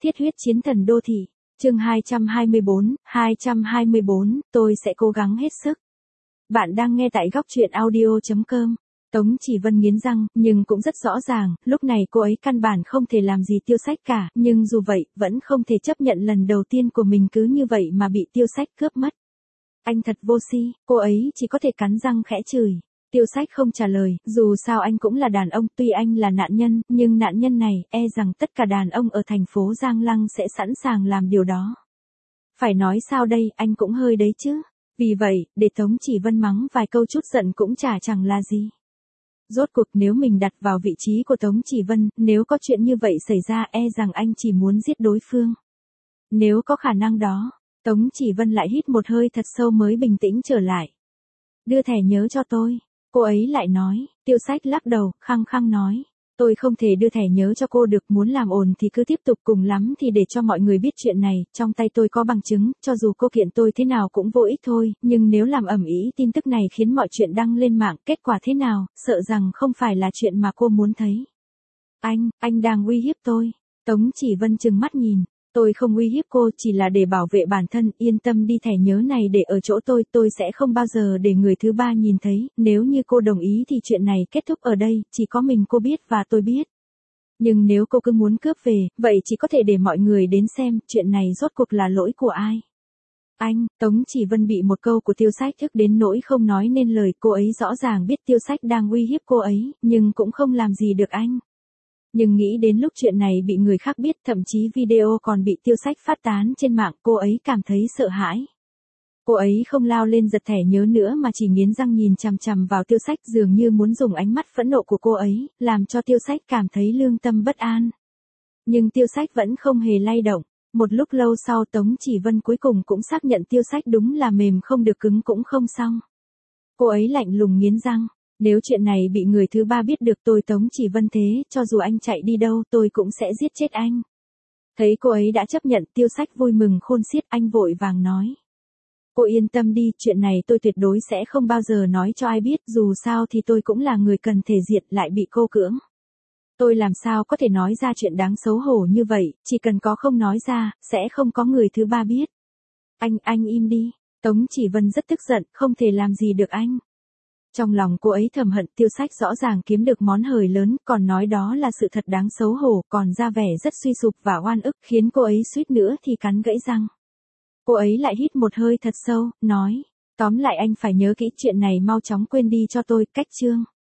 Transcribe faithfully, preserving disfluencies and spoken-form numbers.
Thiết huyết chiến thần đô thị, chương hai trăm hai mươi bốn, hai trăm hai mươi bốn, tôi sẽ cố gắng hết sức. Bạn đang nghe tại góc truyện audio chấm com. Tống Chỉ Vân nghiến răng, nhưng cũng rất rõ ràng, lúc này cô ấy căn bản không thể làm gì Tiêu Sách cả, nhưng dù vậy, vẫn không thể chấp nhận lần đầu tiên của mình cứ như vậy mà bị Tiêu Sách cướp mất. Anh thật vô si, cô ấy chỉ có thể cắn răng khẽ chửi. Tiêu Sách không trả lời, dù sao anh cũng là đàn ông, tuy anh là nạn nhân, nhưng nạn nhân này, e rằng tất cả đàn ông ở thành phố Giang Lăng sẽ sẵn sàng làm điều đó. Phải nói sao đây, anh cũng hơi đấy chứ. Vì vậy, để Tống Chỉ Vân mắng vài câu chút giận cũng chả chẳng là gì. Rốt cuộc nếu mình đặt vào vị trí của Tống Chỉ Vân, nếu có chuyện như vậy xảy ra e rằng anh chỉ muốn giết đối phương. Nếu có khả năng đó, Tống Chỉ Vân lại hít một hơi thật sâu mới bình tĩnh trở lại. Đưa thẻ nhớ cho tôi. Cô ấy lại nói, Tiêu Sách lắc đầu, khăng khăng nói. Tôi không thể đưa thẻ nhớ cho cô được, muốn làm ồn thì cứ tiếp tục, cùng lắm thì để cho mọi người biết chuyện này, trong tay tôi có bằng chứng, cho dù cô kiện tôi thế nào cũng vô ích thôi, nhưng nếu làm ầm ĩ tin tức này khiến mọi chuyện đăng lên mạng, kết quả thế nào, sợ rằng không phải là chuyện mà cô muốn thấy. Anh, anh đang uy hiếp tôi. Tống Chỉ Vân trừng mắt nhìn. Tôi không uy hiếp cô, chỉ là để bảo vệ bản thân, yên tâm đi, thẻ nhớ này để ở chỗ tôi, tôi sẽ không bao giờ để người thứ ba nhìn thấy, nếu như cô đồng ý thì chuyện này kết thúc ở đây, chỉ có mình cô biết và tôi biết. Nhưng nếu cô cứ muốn cướp về, vậy chỉ có thể để mọi người đến xem, chuyện này rốt cuộc là lỗi của ai. Anh, Tống Chỉ Vân bị một câu của Tiêu Sách thức đến nỗi không nói nên lời, cô ấy rõ ràng biết Tiêu Sách đang uy hiếp cô ấy, nhưng cũng không làm gì được anh. Nhưng nghĩ đến lúc chuyện này bị người khác biết, thậm chí video còn bị Tiêu Sách phát tán trên mạng, cô ấy cảm thấy sợ hãi. Cô ấy không lao lên giật thẻ nhớ nữa mà chỉ nghiến răng nhìn chằm chằm vào Tiêu Sách, dường như muốn dùng ánh mắt phẫn nộ của cô ấy, làm cho Tiêu Sách cảm thấy lương tâm bất an. Nhưng Tiêu Sách vẫn không hề lay động. Một lúc lâu sau Tống Chỉ Vân cuối cùng cũng xác nhận Tiêu Sách đúng là mềm không được cứng cũng không xong. Cô ấy lạnh lùng nghiến răng. Nếu chuyện này bị người thứ ba biết được, tôi Tống Chỉ Vân thế, cho dù anh chạy đi đâu tôi cũng sẽ giết chết anh. Thấy cô ấy đã chấp nhận, Tiêu Sách vui mừng khôn xiết, anh vội vàng nói. Cô yên tâm đi, chuyện này tôi tuyệt đối sẽ không bao giờ nói cho ai biết, dù sao thì tôi cũng là người cần thể diệt, lại bị cô cưỡng. Tôi làm sao có thể nói ra chuyện đáng xấu hổ như vậy, chỉ cần có không nói ra, sẽ không có người thứ ba biết. Anh, anh im đi. Tống Chỉ Vân rất tức giận, không thể làm gì được anh. Trong lòng cô ấy thầm hận, Tiêu Sách rõ ràng kiếm được món hời lớn, còn nói đó là sự thật đáng xấu hổ, còn ra vẻ rất suy sụp và oan ức, khiến cô ấy suýt nữa thì cắn gãy răng. Cô ấy lại hít một hơi thật sâu, nói, tóm lại anh phải nhớ kỹ chuyện này, mau chóng quên đi cho tôi, cách chương.